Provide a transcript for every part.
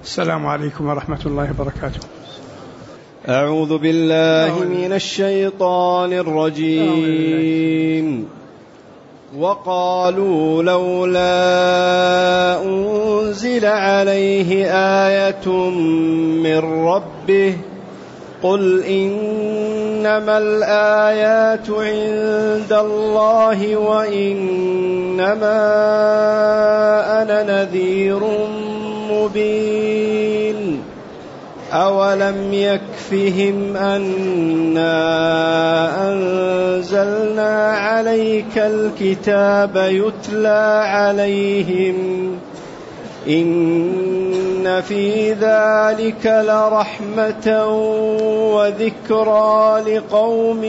السلام عليكم ورحمة الله وبركاته. أعوذ بالله من الشيطان الرجيم. وقالوا لولا أنزل عليه آية من ربه قل إنما الآيات عند الله وإنما أنا نذير مبين. أولم يكفهم أنا أنزلنا عليك الكتاب يتلى عليهم إن في ذلك لرحمة وذكرى لقوم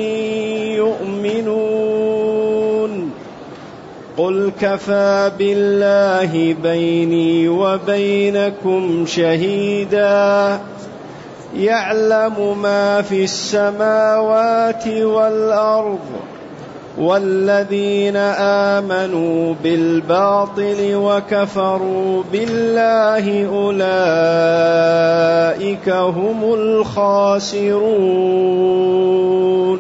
يؤمنون. قل كفى بالله بيني وبينكم شهيدا يعلم ما في السماوات والأرض والذين آمنوا بالباطل وكفروا بالله أولئك هم الخاسرون.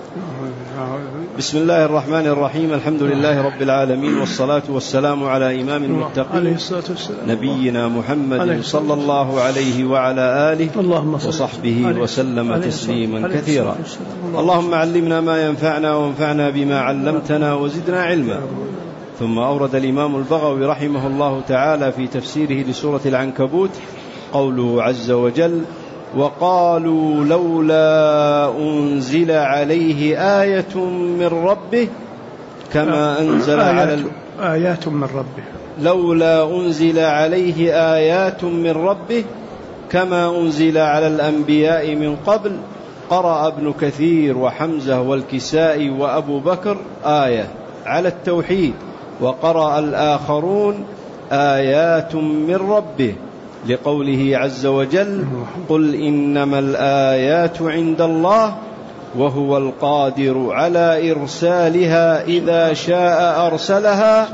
بسم الله الرحمن الرحيم. الحمد لله رب العالمين، والصلاة والسلام على إمام المتقين نبينا محمد صلى الله عليه وعلى آله وصحبه وسلم تسليما كثيرا. اللهم علمنا ما ينفعنا وانفعنا بما علمتنا وزدنا علما. ثم أورد الإمام البغوي رحمه الله تعالى في تفسيره لسورة العنكبوت قوله عز وجل: وقالوا لولا أنزل عليه آية من ربه كما أنزل على آيات من ربه لولا أنزل عليه آيات من ربه كما أنزل على الأنبياء من قبل. قرأ ابن كثير وحمزة والكسائي وأبو بكر آية على التوحيد، وقرأ الآخرون آيات من ربه لقوله عز وجل: قل إنما الآيات عند الله وهو القادر على إرسالها إذا شاء أرسلها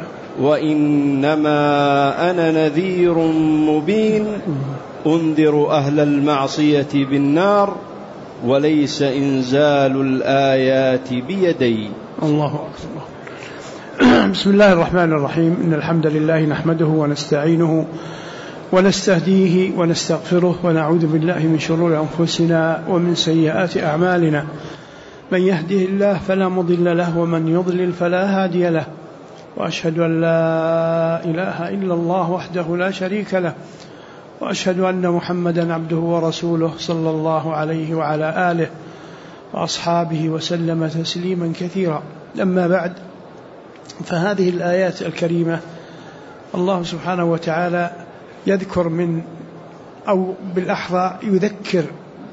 وإنما أنا نذير مبين أنذر أهل المعصية بالنار وليس إنزال الآيات بيدي. الله أكبر. بسم الله الرحمن الرحيم. إن الحمد لله نحمده ونستعينه ونستهديه ونستغفره ونعوذ بالله من شرور أنفسنا ومن سيئات أعمالنا. من يهده الله فلا مضل له ومن يضلل فلا هادي له، وأشهد أن لا إله إلا الله وحده لا شريك له، وأشهد أن محمدا عبده ورسوله صلى الله عليه وعلى آله وأصحابه وسلم تسليما كثيرا. أما بعد، فهذه الآيات الكريمة الله سبحانه وتعالى يذكر من أو بالأحرى يذكر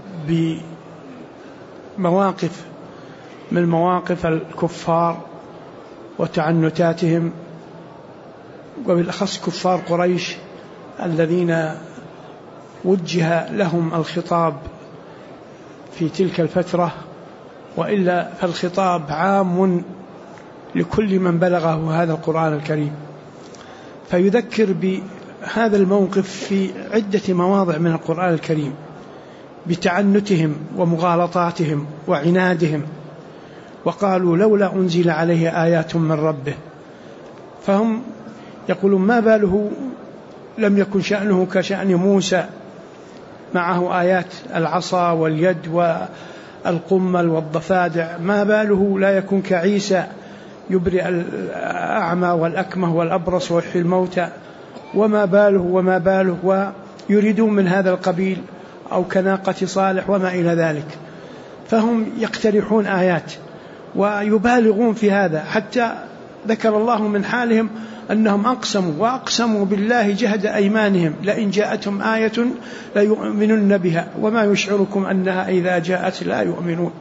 بمواقف من مواقف الكفار وتعنتاتهم، وبالأخص كفار قريش الذين وجه لهم الخطاب في تلك الفترة، وإلا فالخطاب عام لكل من بلغه هذا القرآن الكريم. فيذكر بهذا الموقف في عدة مواضع من القرآن الكريم بتعنتهم ومغالطاتهم وعنادهم. وقالوا لولا أنزل عليه آيات من ربه، فهم يقولون ما باله لم يكن شأنه كشأن موسى معه آيات العصا واليد والقمل والضفادع، ما باله لا يكون كعيسى يبرئ الأعمى والأكمه والأبرص ويحيي الموتى، وما باله ويريدون من هذا القبيل، أو كناقة صالح وما إلى ذلك. فهم يقترحون آيات ويبالغون في هذا، حتى ذكر الله من حالهم أنهم أقسموا بالله جهد أيمانهم لئن جاءتهم آية ليؤمنن بها وما يشعركم أنها إذا جاءت لا يؤمنون.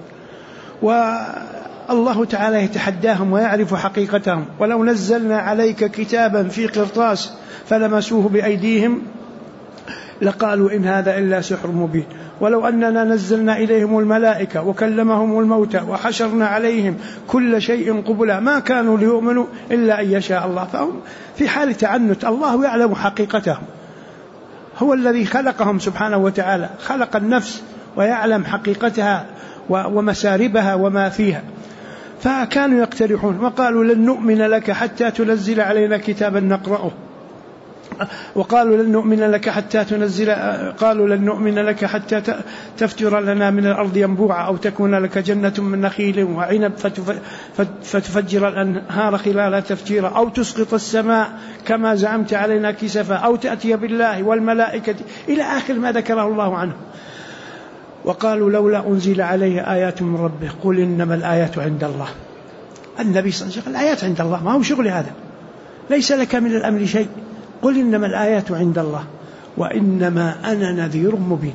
والله تعالى يتحداهم ويعرف حقيقتهم. ولو نزلنا عليك كتابا في قرطاس فلمسوه بأيديهم لقالوا إن هذا إلا سحر مبين. ولو أننا نزلنا إليهم الملائكة وكلمهم الموتى وحشرنا عليهم كل شيء قبلا ما كانوا ليؤمنوا إلا أن يشاء الله. فهم في حال تعنت، الله يعلم حقيقتهم. هو الذي خلقهم سبحانه وتعالى، خلق النفس ويعلم حقيقتها ومساربها وما فيها. فكانوا يقترحون وقالوا لن نؤمن لك حتى تنزل علينا كتابا نقرأه، وقالوا لن نؤمن لك حتى قالوا لن نؤمن لك حتى تفجر لنا من الأرض ينبوعا أو تكون لك جنة من نخيل وعنب فتفجر الأنهار خلالها تفجيرا أو تسقط السماء كما زعمت علينا كسفا أو تأتي بالله والملائكة إلى آخر ما ذكره الله عنه. وقالوا لولا أنزل عليه آيات من ربه قل إنما الآيات عند الله. النبي صلى الله عليه وسلم الآيات عند الله، ما هو شغل هذا، ليس لك من الأمر شيء، قل إنما الآيات عند الله وإنما أنا نذير مبين،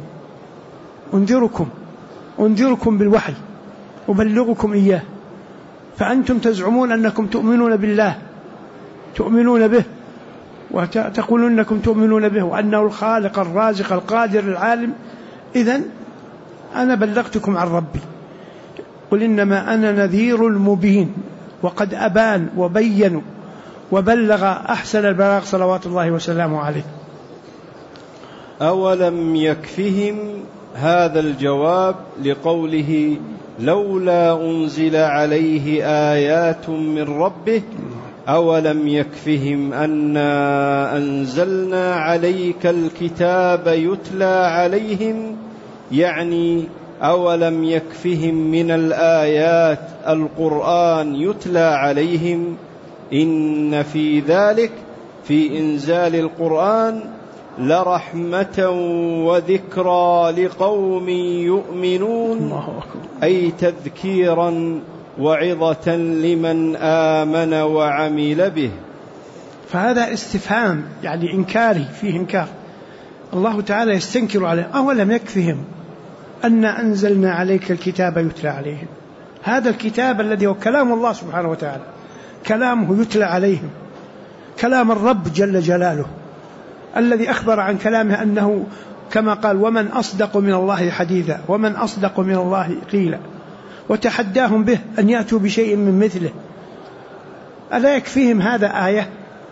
أنذركم بالوحي أبلغكم إياه، فأنتم تزعمون أنكم تؤمنون بالله، تؤمنون به وتقولون أنكم تؤمنون به وأنه الخالق الرازق القادر العالم، إذن أنا بلغتكم عن ربي. قل إنما أنا نذير مبين، وقد أبان وبين وبلغ أحسن البلاغ صلوات الله وسلامه عليه. أولم يكفهم هذا الجواب لقوله لولا أنزل عليه آيات من ربه أولم يكفهم أنا أنزلنا عليك الكتاب يتلى عليهم، يعني أولم يكفهم من الآيات القرآن يتلى عليهم. إن في ذلك في إنزال القرآن لرحمة وذكرى لقوم يؤمنون، أي تذكيرا وعظة لمن آمن وعمل به. فهذا استفهام يعني إنكاري، فيه إنكار، الله تعالى يستنكر عليه. أولم يكفهم أن أنزلنا عليك الكتاب يتلى عليهم، هذا الكتاب الذي هو كلام الله سبحانه وتعالى، كلامه يتلى عليهم، كلام الرب جل جلاله الذي أخبر عن كلامه أنه كما قال ومن أصدق من الله حديثا ومن أصدق من الله قيلا، وتحداهم به أن يأتوا بشيء من مثله. ألا يكفيهم هذا آية؟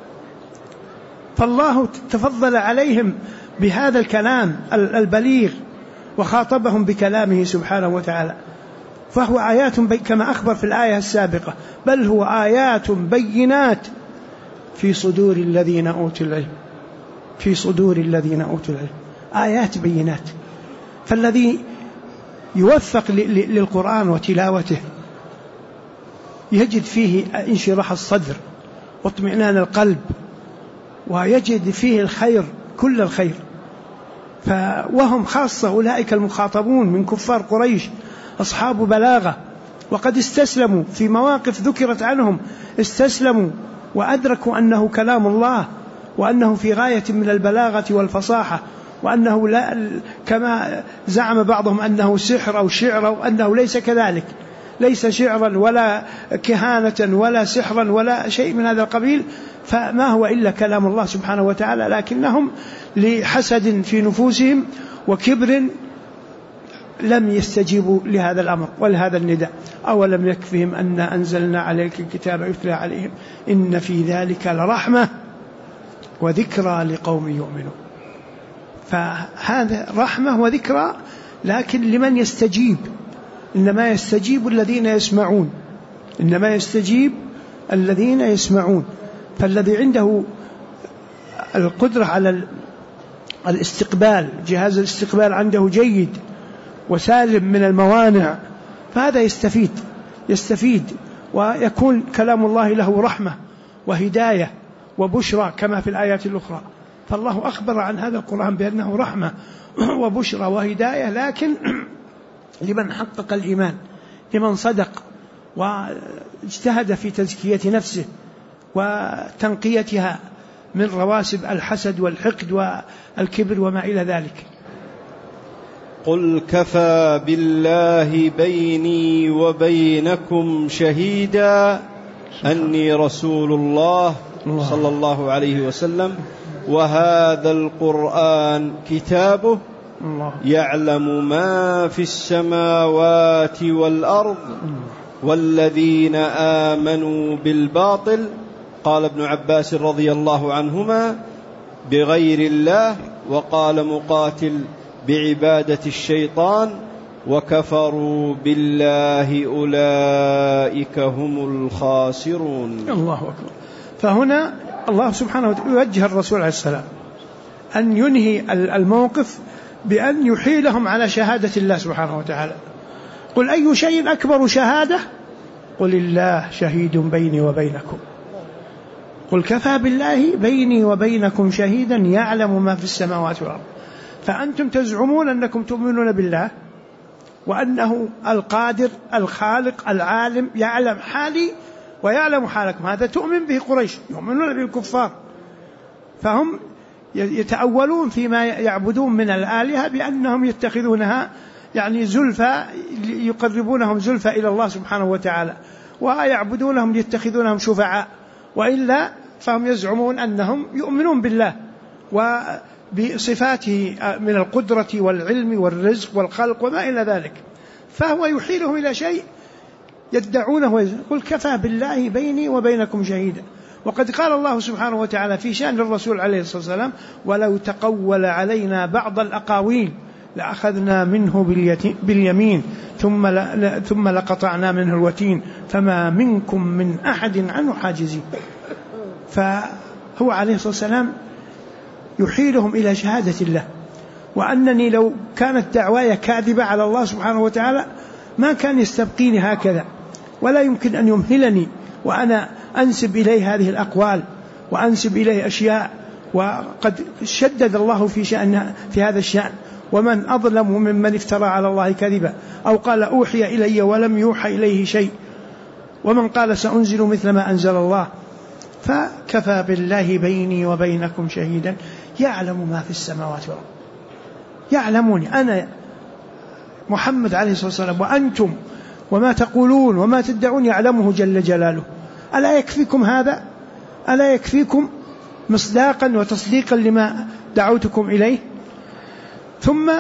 فالله تفضل عليهم بهذا الكلام البليغ وخاطبهم بكلامه سبحانه وتعالى، فهو آيات كما أخبر في الآية السابقة، بل هو آيات بينات في صدور الذين أوتوا العلم، في صدور الذين أوتوا العلم، آيات بينات. فالذي يوفق للقرآن وتلاوته يجد فيه انشراح الصدر واطمئنان القلب، ويجد فيه الخير كل الخير. وهم خاصة أولئك المخاطبون من كفار قريش أصحاب بلاغة، وقد استسلموا في مواقف ذكرت عنهم، استسلموا وأدركوا أنه كلام الله، وأنه في غاية من البلاغة والفصاحة، وأنه لا كما زعم بعضهم أنه سحر أو شعر، أو أنه ليس كذلك، ليس شعرا ولا كهانة ولا سحرا ولا شيء من هذا القبيل، فما هو إلا كلام الله سبحانه وتعالى، لكنهم لحسد في نفوسهم وكبر لم يستجيبوا لهذا الأمر ولهذا النداء. أولم يكفهم أن أنزلنا عليك الكتاب يتلى عليهم إن في ذلك لرحمة وذكرى لقوم يؤمنون. فهذا رحمة وذكرى، لكن لمن يستجيب، إنما يستجيب الذين يسمعون، إنما يستجيب الذين يسمعون. فالذي عنده القدرة على الاستقبال، جهاز الاستقبال عنده جيد وسالم من الموانع، فهذا يستفيد ويكون كلام الله له رحمة وهداية وبشرى كما في الآيات الأخرى. فالله أخبر عن هذا القرآن بأنه رحمة وبشرى وهداية، لكن لمن حقق الإيمان، لمن صدق واجتهد في تزكية نفسه وتنقيتها من رواسب الحسد والحقد والكبر وما إلى ذلك. قل كفى بالله بيني وبينكم شهيدا أني رسول الله صلى الله عليه وسلم وهذا القرآن كتابه يعلم ما في السماوات والأرض والذين آمنوا بالباطل. قال ابن عباس رضي الله عنهما بغير الله. وقال مقاتل بعبادة الشيطان وكفروا بالله أولئك هم الخاسرون. الله أكبر. فهنا الله سبحانه وتعالى يوجه الرسول عليه السلام أن ينهي الموقف بأن يحيلهم على شهادة الله سبحانه وتعالى. قل أي شيء أكبر شهادة؟ قل الله شهيد بيني وبينكم. قل كفى بالله بيني وبينكم شهيدا يعلم ما في السماوات والأرض. فأنتم تزعمون أنكم تؤمنون بالله وأنه القادر الخالق العالم، يعلم حالي ويعلم حالكم. هذا تؤمن به قريش، يؤمنون به الكفار. فهم يتأولون فيما يعبدون من الآلهة بأنهم يتخذونها يعني زلفى، يقربونهم زلفى إلى الله سبحانه وتعالى، ويعبدونهم يتخذونهم شفعاء، وإلا فهم يزعمون أنهم يؤمنون بالله وبصفاته من القدرة والعلم والرزق والخلق وما إلى ذلك. فهو يحيلهم إلى شيء يدعونه ويقول كفى بالله بيني وبينكم شهيدا. وقد قال الله سبحانه وتعالى في شأن الرسول عليه الصلاة والسلام ولو تقول علينا بعض الأقاويل لأخذنا منه باليمين ثم لقطعنا منه الوتين فما منكم من أحد عنه حاجزين. فهو عليه الصلاة والسلام يحيلهم إلى شهادة الله، وأنني لو كانت دعواي كاذبة على الله سبحانه وتعالى ما كان يستبقيني هكذا، ولا يمكن أن يمهلني وأنا أنسب إليه هذه الأقوال وأنسب إليه أشياء. وقد شدد الله في هذا الشأن: ومن أظلم ممن افترى على الله كذبا أو قال أوحي إلي ولم يوحى إليه شيء ومن قال سأنزل مثل ما أنزل الله. فكفى بالله بيني وبينكم شهيدا يعلم ما في السماوات والأرض. يعلموني أنا محمد عليه الصلاة والسلام وأنتم وما تقولون وما تدعون يعلمه جل جلاله. ألا يكفيكم هذا؟ ألا يكفيكم مصداقا وتصديقا لما دعوتكم إليه؟ ثم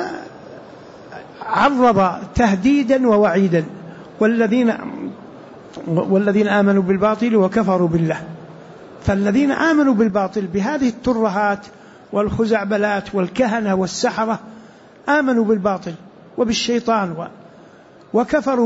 عرض تهديدا ووعيدا: والذين آمنوا بالباطل وكفروا بالله. فالذين آمنوا بالباطل بهذه الترهات والخزعبلات والكهنة والسحرة آمنوا بالباطل وبالشيطان وكفروا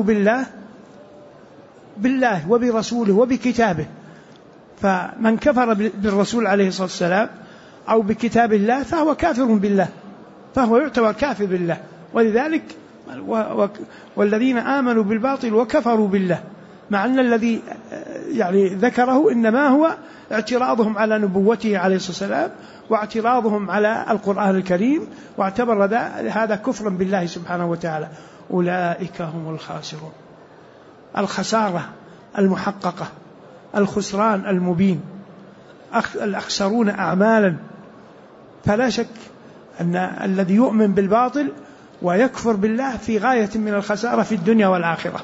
بالله وبرسوله وبكتابه. فمن كفر بالرسول عليه الصلاة والسلام أو بكتاب الله فهو كافر بالله، فهو يعتبر كافر بالله. ولذلك والذين آمنوا بالباطل وكفروا بالله، مع أن الذي يعني ذكره إنما هو اعتراضهم على نبوته عليه الصلاة والسلام واعتراضهم على القرآن الكريم، واعتبر هذا كفرا بالله سبحانه وتعالى. أولئك هم الخاسرون، الخسارة المحققة، الخسران المبين، الأخسرون أعمالا. فلا شك أن الذي يؤمن بالباطل ويكفر بالله في غاية من الخسارة في الدنيا والآخرة.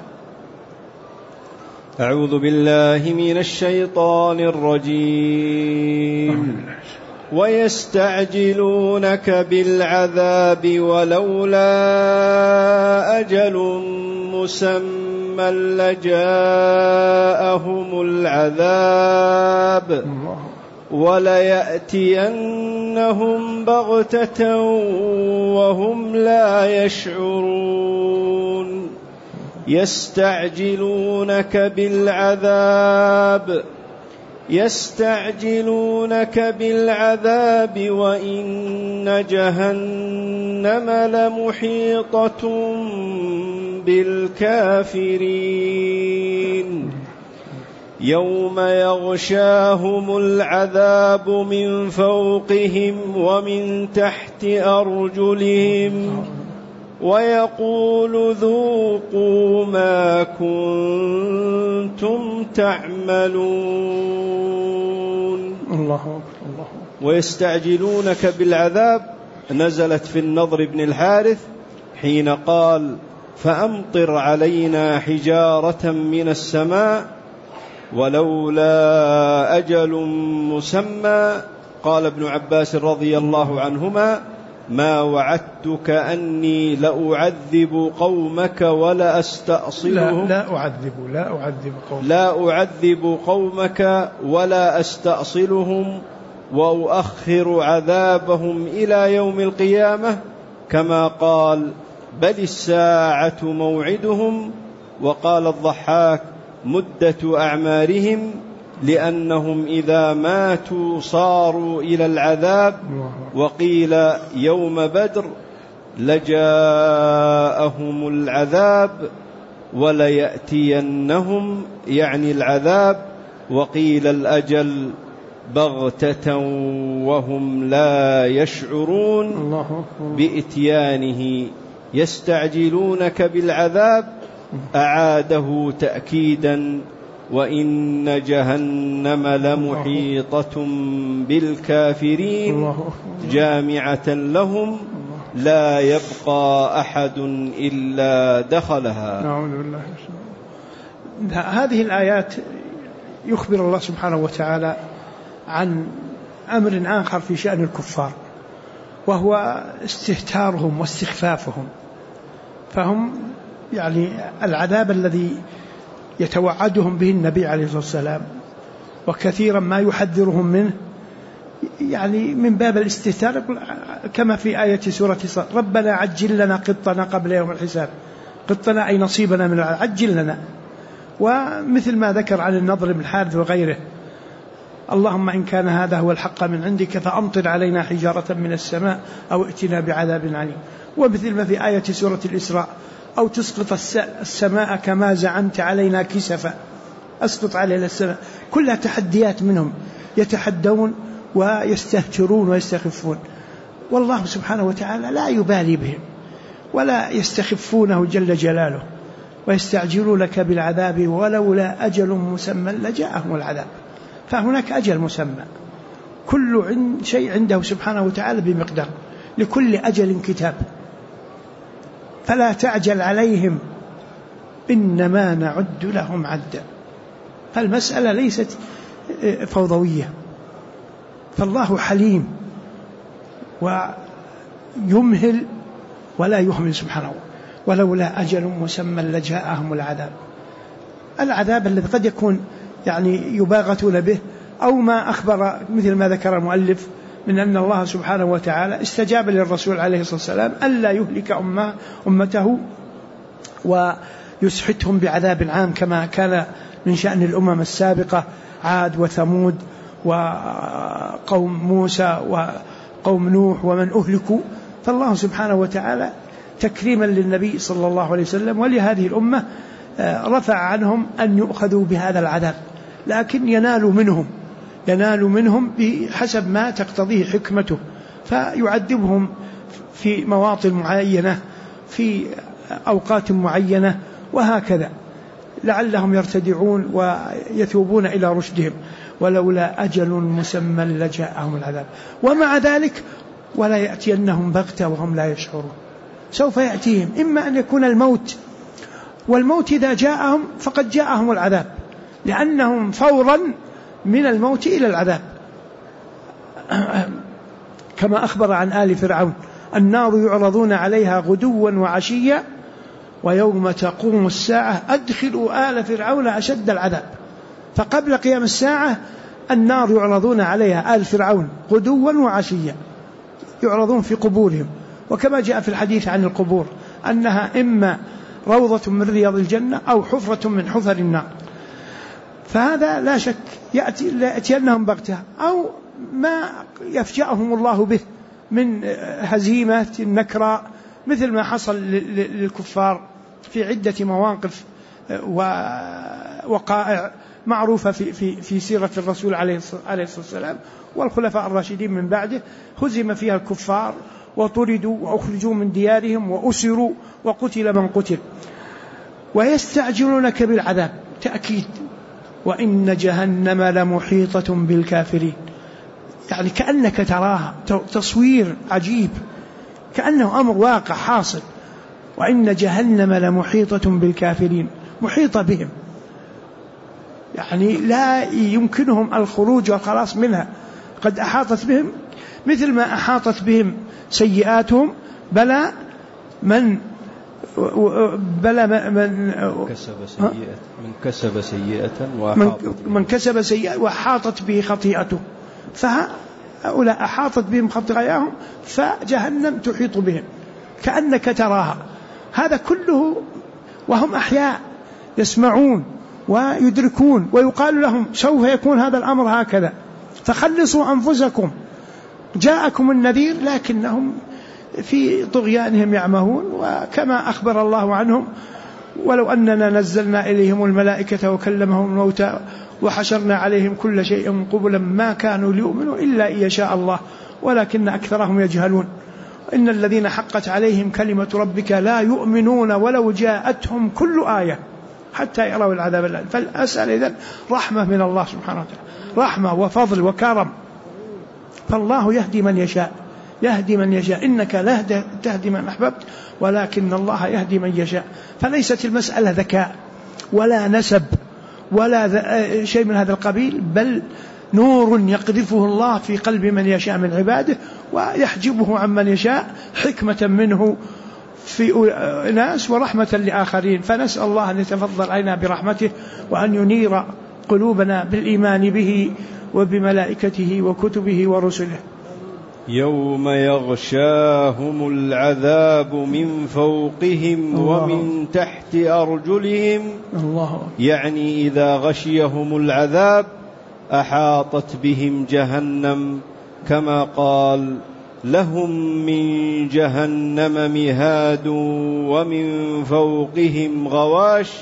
أعوذ بالله من الشيطان الرجيم. ويستعجلونك بالعذاب ولولا أجل مسمى لجاءهم العذاب وليأتينهم بغتة وهم لا يشعرون. يستعجلونك بالعذاب وإن جهنم لمحيطة بالكافرين. يوم يغشاهم العذاب من فوقهم ومن تحت أرجلهم ويقول ذوقوا ما كنتم تعملون. الله. ويستعجلونك بالعذاب نزلت في النضر بن الحارث حين قال: فأمطر علينا حجارة من السماء ولولا أجل مسمى. قال ابن عباس رضي الله عنهما: ما وعدتك أني لأعذب قومك ولا أستأصلهم. لا أعذب قومك ولا أستأصلهم وأؤخر عذابهم إلى يوم القيامة، كما قال: بل الساعة موعدهم. وقال الضحاك: مدة أعمارهم، لأنهم إذا ماتوا صاروا إلى العذاب. وقيل يوم بدر: لجاءهم العذاب وليأتينهم، يعني العذاب. وقيل الأجل بغتة وهم لا يشعرون، بإتيانه يستعجلونك بالعذاب، أعاده تأكيدا: وإن جهنم لمحيطة بالكافرين جامعة لهم لا يبقى أحد إلا دخلها. نعوذ بالله. هذه الآيات يخبر الله سبحانه وتعالى عن أمر آخر في شأن الكفار، وهو استهتارهم واستخفافهم. فهم يعني العذاب الذي يتوعدهم به النبي عليه الصلاة والسلام وكثيرا ما يحذرهم منه، يعني من باب الاستهتار، كما في آية سورة صاد: ربنا عجل لنا قطنا قبل يوم الحساب. قطنا أي نصيبنا من العذاب، عجل لنا. ومثل ما ذكر عن النضر بن الحارث وغيره: اللهم إن كان هذا هو الحق من عندك فأمطر علينا حجارة من السماء أو ائتنا بعذاب عليم. ومثل ما في آية سورة الإسراء: أو تسقط السماء كما زعمت علينا كسفا، أسقط علينا السماء. كلها تحديات منهم، يتحدون ويستهترون ويستخفون، والله سبحانه وتعالى لا يبالي بهم ولا يستخفونه جل جلاله، ويستعجلونك بالعذاب ولولا أجل مسمى لجاءهم العذاب. فهناك أجل مسمى، كل شيء عنده سبحانه وتعالى بمقدار، لكل أجل كتاب، فلا تعجل عليهم إنما نعد لهم عدا. فالمسألة ليست فوضوية، فالله حليم ويمهل ولا يهمل سبحانه. ولولا أجل مسمى لجاءهم العذاب الذي قد يكون يعني يباغتون به، أو ما أخبر مثل ما ذكر المؤلف من أن الله سبحانه وتعالى استجاب للرسول عليه الصلاة والسلام ألا يهلك أمته ويسحتهم بعذاب عام، كما كان من شأن الأمم السابقة: عاد وثمود وقوم موسى وقوم نوح ومن أهلكوا. فالله سبحانه وتعالى تكريما للنبي صلى الله عليه وسلم ولهذه الأمة رفع عنهم أن يؤخذوا بهذا العذاب، لكن ينال منهم بحسب ما تقتضيه حكمته، فيعذبهم في مواطن معينة في أوقات معينة وهكذا، لعلهم يرتدعون ويتوبون إلى رشدهم. ولولا أجل مسمى لجاءهم العذاب. ومع ذلك ولا يأتينهم بغتة وهم لا يشعرون، سوف يأتيهم إما أن يكون الموت، والموت إذا جاءهم فقد جاءهم العذاب، لأنهم فورا من الموت إلى العذاب، كما أخبر عن آل فرعون: النار يعرضون عليها غدوا وعشيا ويوم تقوم الساعة أدخلوا آل فرعون أشد العذاب. فقبل قيام الساعة النار يعرضون عليها آل فرعون غدوا وعشيا، يعرضون في قبورهم، وكما جاء في الحديث عن القبور أنها إما روضة من رياض الجنة أو حفرة من حفر النار. فهذا لا شك يأتينهم بغتة، أو ما يفجأهم الله به من هزيمة نكراء، مثل ما حصل للكفار في عدة مواقف ووقائع معروفة في سيرة الرسول عليه الصلاة والسلام والخلفاء الراشدين من بعده، هزم فيها الكفار وطردوا وأخرجوا من ديارهم وأسروا وقتل من قتل. ويستعجلونك بالعذاب، تأكيد: وإن جهنم لمحيطة بالكافرين. يعني كأنك تراها تصوير عجيب، كأنه أمر واقع حاصل. وإن جهنم لمحيطة بالكافرين، محيطة بهم، يعني لا يمكنهم الخروج والخلاص منها، قد أحاطت بهم مثل ما أحاطت بهم سيئاتهم. بلى من كسب سيئة وأحاطت به خطيئته. هؤلاء أحاطت بهم خطاياهم فجهنم تحيط بهم كأنك تراها. هذا كله وهم أحياء يسمعون ويدركون، ويقال لهم سوف يكون هذا الأمر هكذا فخلصوا أنفسكم، جاءكم النذير، لكنهم في طغيانهم يعمهون. وكما أخبر الله عنهم: ولو أننا نزلنا إليهم الملائكة وكلمهم الموتى وحشرنا عليهم كل شيء قبلا ما كانوا ليؤمنوا إلا إن يشاء الله ولكن أكثرهم يجهلون. إن الذين حقت عليهم كلمة ربك لا يؤمنون ولو جاءتهم كل آية حتى يروا العذاب الأليم. فالأسأل إذن رحمة من الله سبحانه وتعالى، رحمة وفضل وكرم. فالله يهدي من يشاء، يهدي من يشاء، إنك لا تهدي من أحببت ولكن الله يهدي من يشاء. فليست المسألة ذكاء ولا نسب ولا شيء من هذا القبيل، بل نور يقذفه الله في قلب من يشاء من عباده ويحجبه عن من يشاء، حكمة منه في ناس ورحمة لآخرين. فنسأل الله أن يتفضل علينا برحمته وأن ينير قلوبنا بالإيمان به وبملائكته وكتبه ورسله. يوم يغشاهم العذاب من فوقهم ومن تحت أرجلهم. يعني إذا غشيهم العذاب أحاطت بهم جهنم، كما قال: لهم من جهنم مهاد ومن فوقهم غواش.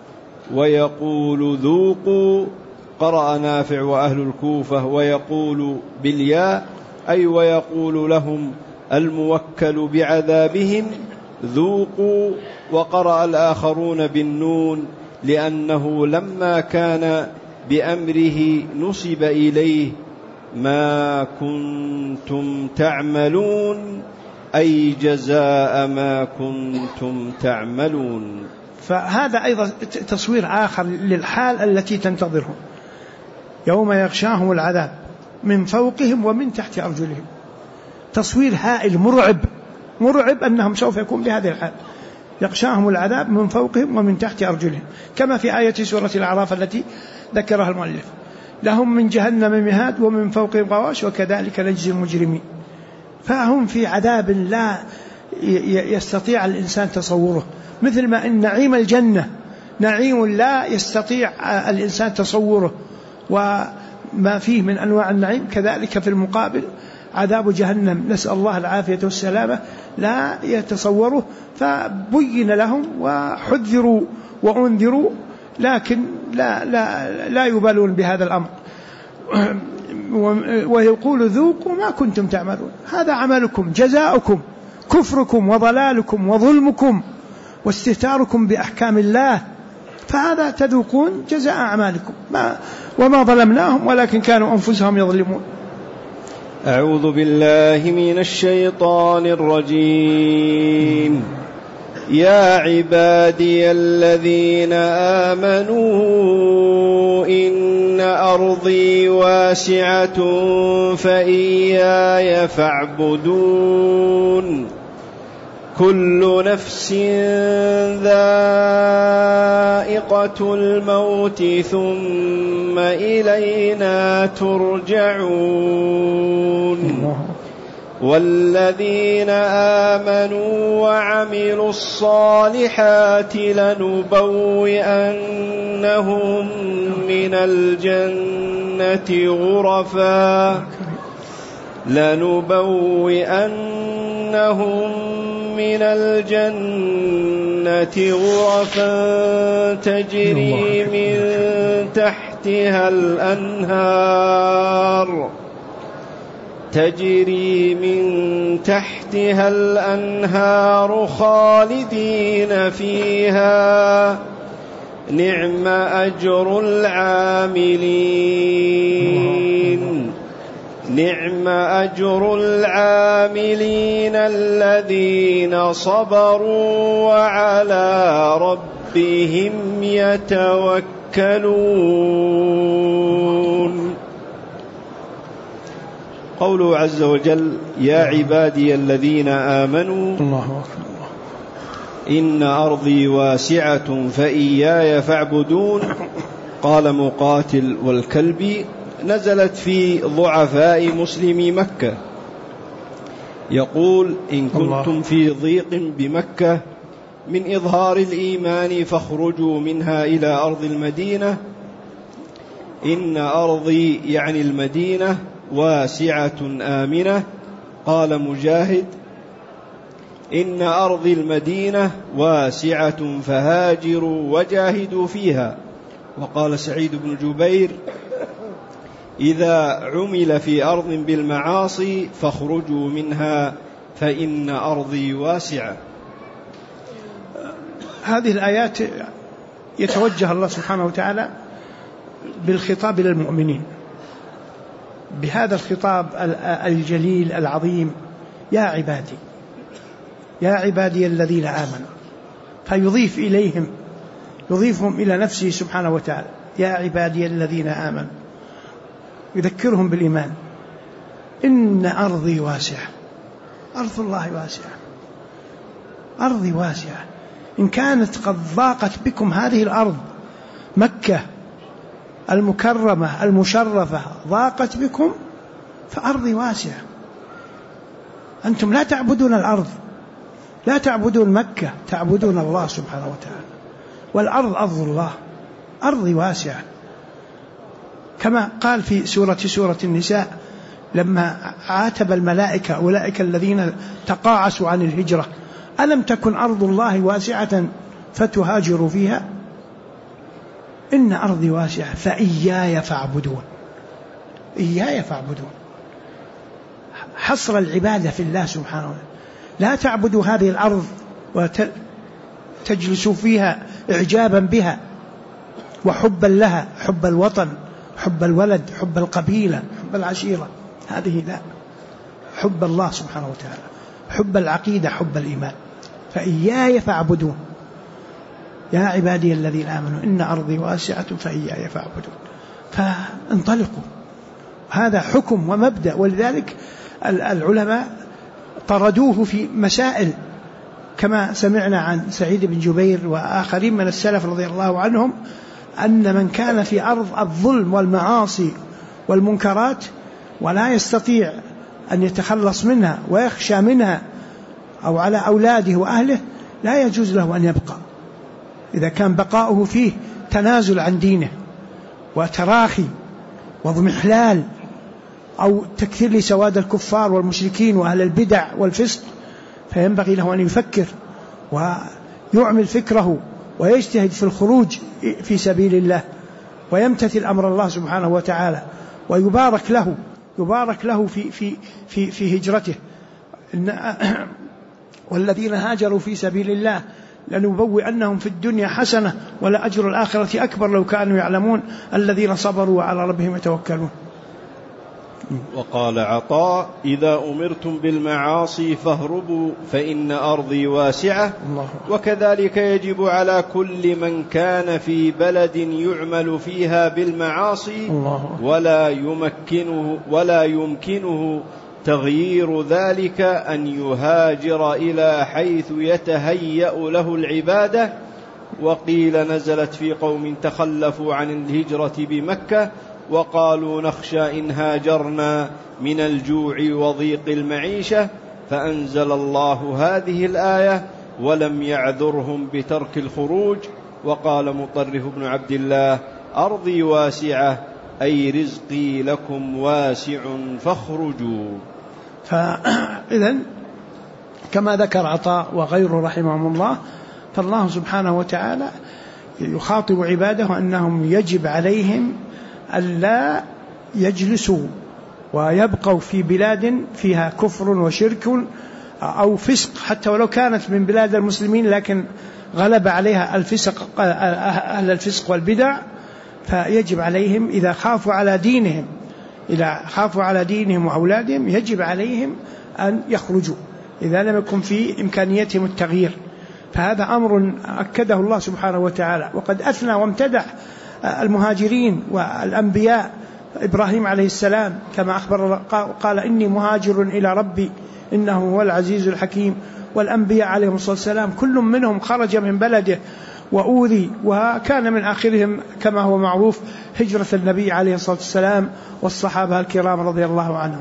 ويقول ذوقوا، قرأ نافع وأهل الكوفة ويقول بالياء، أي ويقول لهم الموكل بعذابهم ذوقوا. وقرأ الآخرون بالنون لأنه لما كان بأمره نسب إليه ما كنتم تعملون، أي جزاء ما كنتم تعملون. فهذا أيضا تصوير آخر للحال التي تنتظرهم. يوم يغشاهم العذاب من فوقهم ومن تحت أرجلهم، تصوير هائل مرعب أنهم سوف يكون بهذه الحال. يغشاهم العذاب من فوقهم ومن تحت أرجلهم، كما في آية سورة الأعراف التي ذكرها المؤلف: لهم من جهنم مهاد ومن فوقهم غواش وكذلك نجزي المجرمين. فهم في عذاب لا يستطيع الإنسان تصوره، مثل ما إن نعيم الجنة نعيم لا يستطيع الإنسان تصوره وما فيه من أنواع النعيم، كذلك في المقابل عذاب جهنم نسأل الله العافية والسلامة لا يتصوره. فبين لهم وحذروا وأنذروا، لكن لا يبالون بهذا الأمر. ويقول ذوقوا ما كنتم تعملون، هذا عملكم جزاؤكم، كفركم وضلالكم وظلمكم واستهتاركم بأحكام الله، فهذا تذوقون جزاء أعمالكم. وما ظلمناهم ولكن كانوا أنفسهم يظلمون. أعوذ بالله من الشيطان الرجيم. يا عبادي الذين آمنوا إن أرضي واسعة فإياي فاعبدون. كل نفس ذائقة الموت ثم إلينا ترجعون. والذين آمنوا وعملوا الصالحات لنبوئنهم من الجنة غرفا تجري من تحتها الأنهار خالدين فيها، نعم أجر العاملين. نعم أجر العاملين الذين صبروا وعلى ربهم يتوكلون. قوله عز وجل: يا عبادي الذين آمنوا إن أرضي واسعة فإياي فاعبدون. قال مقاتل والكلبي: نزلت في ضعفاء مسلمي مكة، يقول: إن كنتم في ضيق بمكة من إظهار الإيمان فاخرجوا منها إلى أرض المدينة، إن أرضي يعني المدينة واسعة آمنة. قال مجاهد: إن أرضي المدينة واسعة فهاجروا وجاهدوا فيها. وقال سعيد بن جبير: إذا عمل في أرض بالمعاصي فاخرجوا منها فإن أرضي واسعة. هذه الآيات يتوجه الله سبحانه وتعالى بالخطاب للمؤمنين بهذا الخطاب الجليل العظيم: يا عبادي، يا عبادي الذين آمنوا، فيضيف إليهم، يضيفهم إلى نفسه سبحانه وتعالى: يا عبادي الذين آمنوا، يذكرهم بالإيمان. إن أرضي واسعة، أرض الله واسعة، أرضي واسعة. إن كانت قد ضاقت بكم هذه الأرض، مكة المكرمة المشرفة ضاقت بكم، فأرضي واسعة. أنتم لا تعبدون الأرض، لا تعبدون مكة، تعبدون الله سبحانه وتعالى، والأرض أرض الله، أرضي واسعة. كما قال في سورة النساء لما عاتب الملائكة أولئك الذين تقاعسوا عن الهجرة: ألم تكن أرض الله واسعة فتهاجروا فيها؟ إن أرضي واسعة فإياي فاعبدون، إياي فاعبدون. حصر العبادة في الله سبحانه وتعالى. لا تعبدوا هذه الأرض وتجلسوا فيها إعجابا بها وحبا لها، حب الوطن، حب الولد، حب القبيلة، حب العشيرة. هذه لا، حب الله سبحانه وتعالى، حب العقيدة، حب الإيمان. فإياي فاعبدون، يا عبادي الذين آمنوا إن أرضي واسعة فإياي فاعبدون. فانطلقوا، هذا حكم ومبدأ. ولذلك العلماء طردوه في مسائل، كما سمعنا عن سعيد بن جبير وآخرين من السلف رضي الله عنهم أن من كان في أرض الظلم والمعاصي والمنكرات ولا يستطيع أن يتخلص منها ويخشى منها أو على أولاده وأهله، لا يجوز له أن يبقى. إذا كان بقاؤه فيه تنازل عن دينه وتراخي واضمحلال أو تكثير لسواد الكفار والمشركين وأهل البدع والفسق، فينبغي له أن يفكر ويعمل فكره ويجتهد في الخروج في سبيل الله ويمتثل أمر الله سبحانه وتعالى، ويبارك له، يبارك له في هجرته. والذين هاجروا في سبيل الله لنبوئنهم في الدنيا حسنة ولأجر الآخرة أكبر لو كانوا يعلمون الذين صبروا وعلى ربهم يتوكلون. وقال عطاء: إذا أمرتم بالمعاصي فاهربوا فإن أرضي واسعة. وكذلك يجب على كل من كان في بلد يعمل فيها بالمعاصي ولا يمكنه تغيير ذلك أن يهاجر إلى حيث يتهيأ له العبادة. وقيل نزلت في قوم تخلفوا عن الهجرة بمكة وقالوا نخشى إن هاجرنا من الجوع وضيق المعيشة، فأنزل الله هذه الآية ولم يعذرهم بترك الخروج. وقال مطرف بن عبد الله: أرضي واسعة أي رزقي لكم واسع فاخرجوا. فإذن كما ذكر عطاء وغيره رحمهم الله، فالله سبحانه وتعالى يخاطب عباده أنهم يجب عليهم ألا يجلسوا ويبقوا في بلاد فيها كفر وشرك أو فسق، حتى ولو كانت من بلاد المسلمين لكن غلب عليها الفسق، أهل الفسق والبدع. فيجب عليهم إذا خافوا على دينهم وأولادهم يجب عليهم أن يخرجوا إذا لم يكن في إمكانيتهم التغيير. فهذا أمر أكده الله سبحانه وتعالى، وقد أثنى وامتدح المهاجرين والأنبياء. إبراهيم عليه السلام كما أخبر قال: إني مهاجر إلى ربي إنه هو العزيز الحكيم. والأنبياء عليهم الصلاة والسلام كل منهم خرج من بلده وأوذي، وكان من آخرهم كما هو معروف هجرة النبي عليه الصلاة والسلام والصحابة الكرام رضي الله عنهم.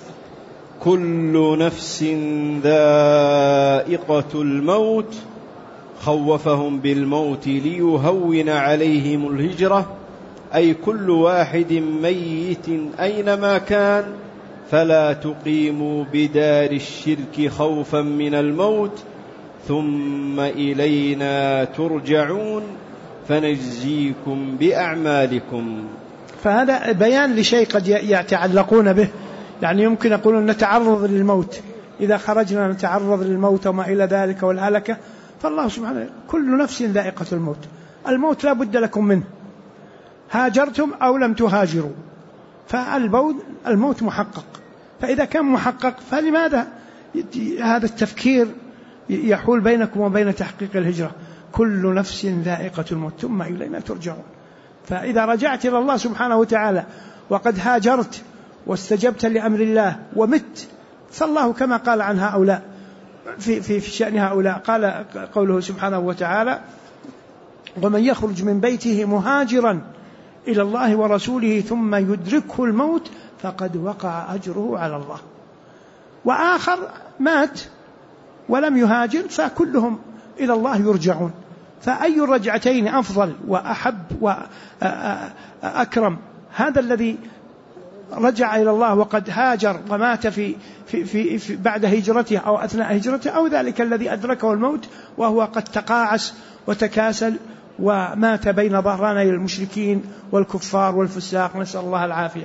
كل نفس ذائقة الموت خوفهم بالموت ليهون عليهم الهجرة، أي كل واحد ميت أينما كان، فلا تقيموا بدار الشرك خوفا من الموت، ثم إلينا ترجعون فنجزيكم بأعمالكم. فهذا بيان لشيء قد يتعلقون به، يعني يمكن يقولون نتعرض للموت، إذا خرجنا نتعرض للموت وما إلى ذلك والهلكة. فالله سبحانه كل نفس ذائقة الموت، الموت لا بد لكم منه، هاجرتم أو لم تهاجروا، فالموت محقق. فإذا كان محقق فلماذا هذا التفكير يحول بينكم وبين تحقيق الهجرة؟ كل نفس ذائقة الموت ثم إلينا ترجعون. فإذا رجعت إلى الله سبحانه وتعالى وقد هاجرت واستجبت لأمر الله ومت، فالله كما قال عن هؤلاء في شأن هؤلاء، قال قوله سبحانه وتعالى: ومن يخرج من بيته مهاجرا إلى الله ورسوله ثم يدركه الموت فقد وقع أجره على الله. وآخر مات ولم يهاجر، فكلهم إلى الله يرجعون. فأي الرجعتين أفضل وأحب وأكرم؟ هذا الذي رجع إلى الله وقد هاجر ومات في بعد هجرته أو أثناء هجرته، أو ذلك الذي أدركه الموت وهو قد تقاعس وتكاسل ومات بين ظهراني المشركين والكفار والفساق، نسأل الله العافية.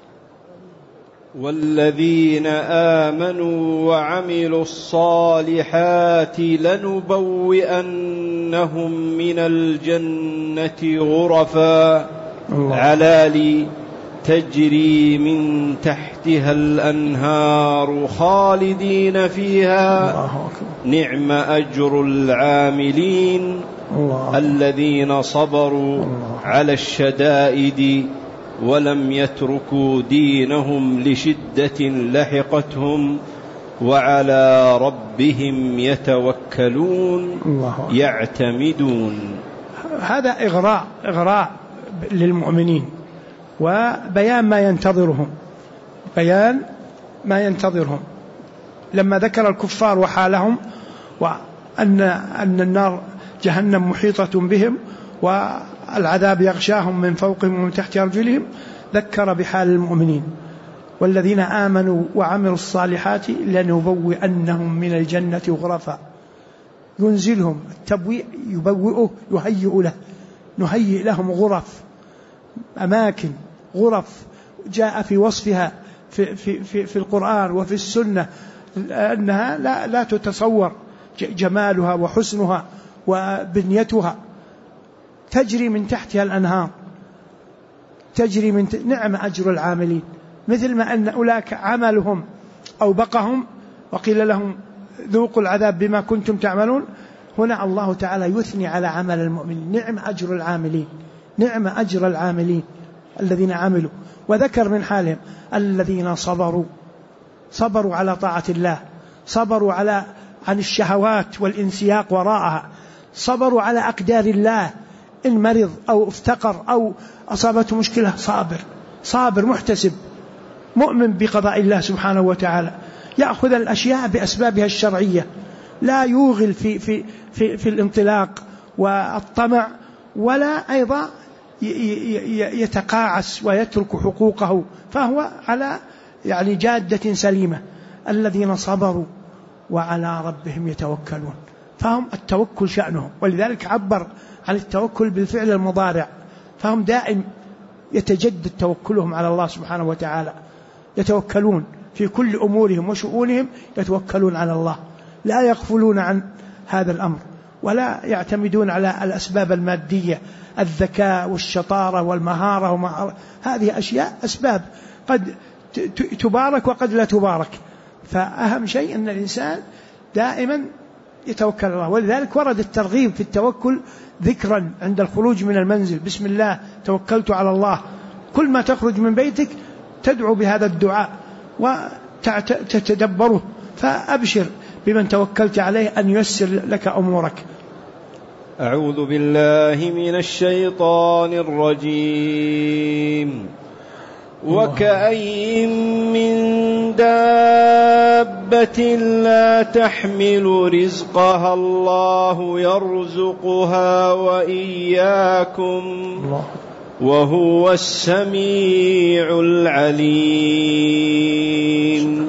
والذين آمنوا وعملوا الصالحات لنبوئنهم من الجنة غرفا علالي تجري من تحتها الأنهار خالدين فيها نعم أجر العاملين الذين صبروا على الشدائد ولم يتركوا دينهم لشدة لحقتهم وعلى ربهم يتوكلون يعتمدون. هذا إغراء للمؤمنين وبيان ما ينتظرهم، لما ذكر الكفار وحالهم وأن النار جهنم محيطة بهم والعذاب يغشاهم من فوقهم ومن تحت أرجلهم، ذكر بحال المؤمنين: والذين آمنوا وعملوا الصالحات لنبوئنهم من الجنة غرفا. ينزلهم التبويء، يبوئه، نهيئ لهم غرف، أماكن، غرف جاء في وصفها في القرآن وفي السنة أنها لا تتصور جمالها وحسنها وبنيتها، تجري من تحتها الأنهار، نعم أجر العاملين. مثل ما أن أولاك عملهم أو بقهم وقيل لهم ذوقوا العذاب بما كنتم تعملون، هنا الله تعالى يثني على عمل المؤمنين: نعم أجر العاملين الذين عملوا. وذكر من حالهم الذين صبروا على طاعة الله، صبروا عن الشهوات والانسياق وراءها، صبروا على أقدار الله، إن مرض أو افتقر أو أصابته مشكلة صابر محتسب مؤمن بقضاء الله سبحانه وتعالى، يأخذ الأشياء بأسبابها الشرعية، لا يوغل في الانطلاق والطمع، ولا أيضا يتقاعس ويترك حقوقه، فهو على جادة سليمة. الذين صبروا وعلى ربهم يتوكلون، فهم التوكل شأنهم، ولذلك عبر عن التوكل بالفعل المضارع، فهم دائم يتجدد توكلهم على الله سبحانه وتعالى، يتوكلون في كل أمورهم وشؤونهم، يتوكلون على الله، لا يغفلون عن هذا الأمر، ولا يعتمدون على الأسباب المادية، الذكاء والشطارة والمهارة هذه أسباب قد تبارك وقد لا تبارك. فأهم شيء أن الإنسان دائما يتوكل على الله، ولذلك ورد الترغيب في التوكل ذكرا عند الخروج من المنزل: بسم الله توكلت على الله. كل ما تخرج من بيتك تدعو بهذا الدعاء وتتدبره، فأبشر بمن توكلت عليه أن ييسر لك أمورك. أعوذ بالله من الشيطان الرجيم. وكأين من دابة لا تحمل رزقها الله يرزقها وإياكم وهو السميع العليم.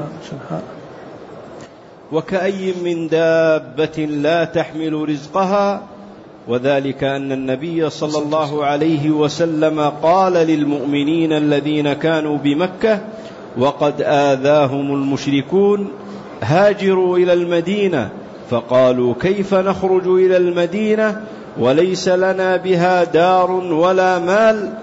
وكأين من دابة لا تحمل رزقها، وذلك أن النبي صلى الله عليه وسلم قال للمؤمنين الذين كانوا بمكة وقد آذاهم المشركون: هاجروا إلى المدينة. فقالوا: كيف نخرج إلى المدينة وليس لنا بها دار ولا مال؟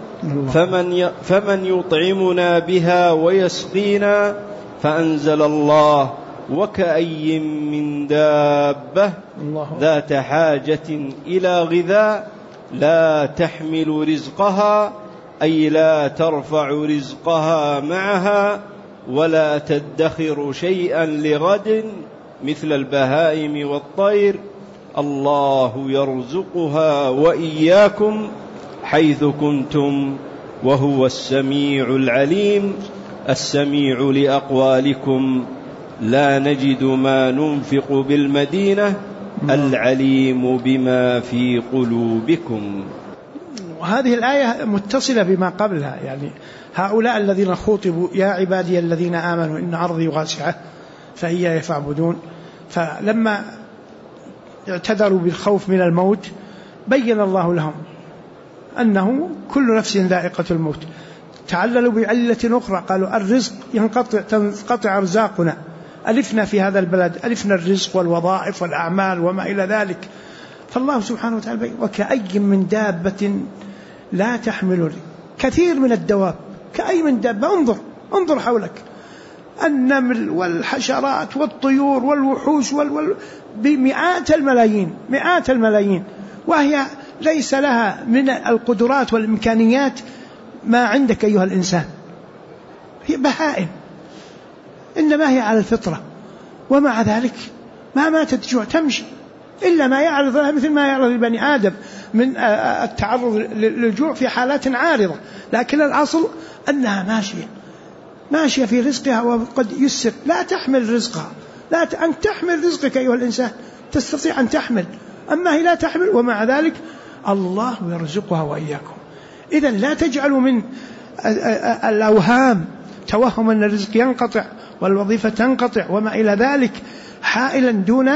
فمن يطعمنا بها ويسقينا؟ فأنزل الله: وكأي من دابة ذات حاجة إلى غذاء لا تحمل رزقها، أي لا ترفع رزقها معها ولا تدخر شيئا لغد مثل البهائم والطير. الله يرزقها وإياكم حيث كنتم وهو السميع العليم. السميع لأقوالكم لا نجد ما ننفق بالمدينة، العليم بما في قلوبكم. وهذه الآية متصلة بما قبلها، يعني هؤلاء الذين خوطبوا: يا عبادي الذين آمنوا إن أرضي واسعة فإياي فاعبدون. فلما اعتذروا بالخوف من الموت بين الله لهم أنه كل نفس ذائقة الموت. تعللوا بعلة أخرى، قالوا: الرزق تنقطع أرزاقنا، ألفنا في هذا البلد، ألفنا الرزق والوظائف والأعمال وما إلى ذلك. فالله سبحانه وتعالى: وكأي من دابة لا تحمل. كثير من الدواب، كأي من دابة. انظر حولك، النمل والحشرات والطيور والوحوش بمئات الملايين، وهي ليس لها من القدرات والإمكانيات ما عندك أيها الإنسان. هي بهائم، إنما هي على الفطرة، ومع ذلك ما ماتت جوع، تمشي إلا ما يعرض لها مثل ما يعرض البني آدم من التعرض للجوع في حالات عارضة، لكن الأصل أنها ماشية في رزقها وقد يسر. لا تحمل رزقها، أن تحمل رزقك أيها الإنسان، تستطيع أن تحمل، أما هي لا تحمل، ومع ذلك الله يرزقها وإياكم. إذن لا تجعلوا من الأوهام توهم أن الرزق ينقطع والوظيفة تنقطع وما إلى ذلك حائلا دون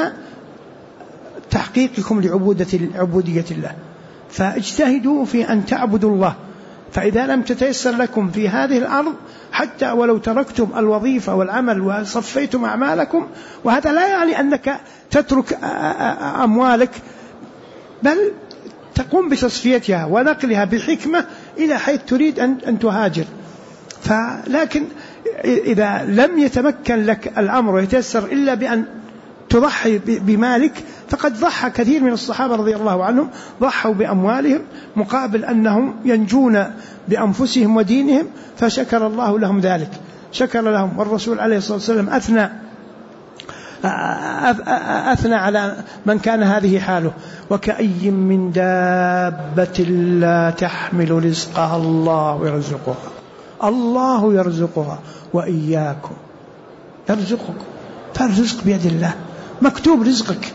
تحقيقكم لعبودية الله. فاجتهدوا في أن تعبدوا الله، فإذا لم تتيسر لكم في هذه الأرض حتى ولو تركتم الوظيفة والعمل وصفيتم أعمالكم، وهذا لا يعني أنك تترك أموالك، بل تقوم بتصفيتها ونقلها بحكمة إلى حيث تريد أن تهاجر. لكن إذا لم يتمكن لك الأمر ويتيسر إلا بأن تضحي بمالك، فقد ضحى كثير من الصحابة رضي الله عنهم، ضحوا بأموالهم مقابل أنهم ينجون بأنفسهم ودينهم، فشكر الله لهم ذلك، شكر لهم. والرسول عليه الصلاة والسلام أثنى على من كان هذه حاله: وكأي من دابة لا تحمل رزقها الله يرزقها وإياكم. يرزقك، فالرزق بيد الله، مكتوب رزقك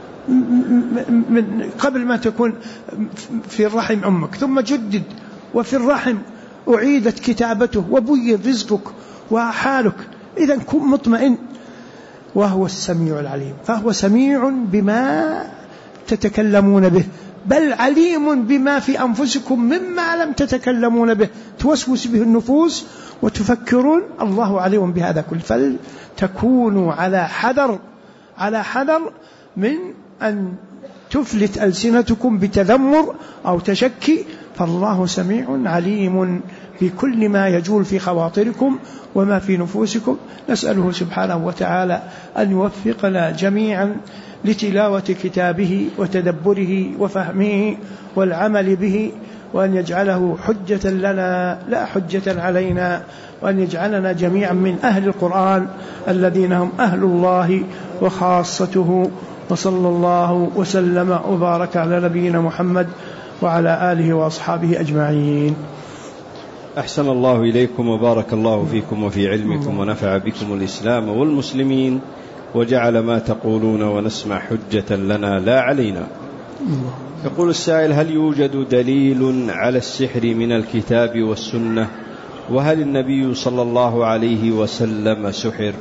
من قبل ما تكون في الرحم أمك، ثم جدد وفي الرحم أعيدت كتابته وبين رزقك وحالك. إذن كن مطمئن. وهو السميع العليم، فهو سميع بما تتكلمون به، بل عليم بما في أنفسكم مما لم تتكلمون به، توسوس به النفوس وتفكرون. الله عليم بهذا كله، فلتكونوا على حذر من أن تفلت ألسنتكم بتذمر أو تشكي، فالله سميع عليم بكل ما يجول في خواطركم وما في نفوسكم. نسأله سبحانه وتعالى أن يوفقنا جميعا لتلاوة كتابه وتدبره وفهمه والعمل به، وأن يجعله حجة لنا لا حجة علينا، وأن يجعلنا جميعا من أهل القرآن الذين هم أهل الله وخاصته، وصلى الله وسلم وبارك على نبينا محمد وعلى آله وأصحابه أجمعين. أحسن الله إليكم وبارك الله فيكم وفي علمكم ونفع بكم الإسلام والمسلمين وجعل ما تقولون ونسمع حجة لنا لا علينا. يقول السائل: هل يوجد دليل على السحر من الكتاب والسنة؟ وهل النبي صلى الله عليه وسلم سحر؟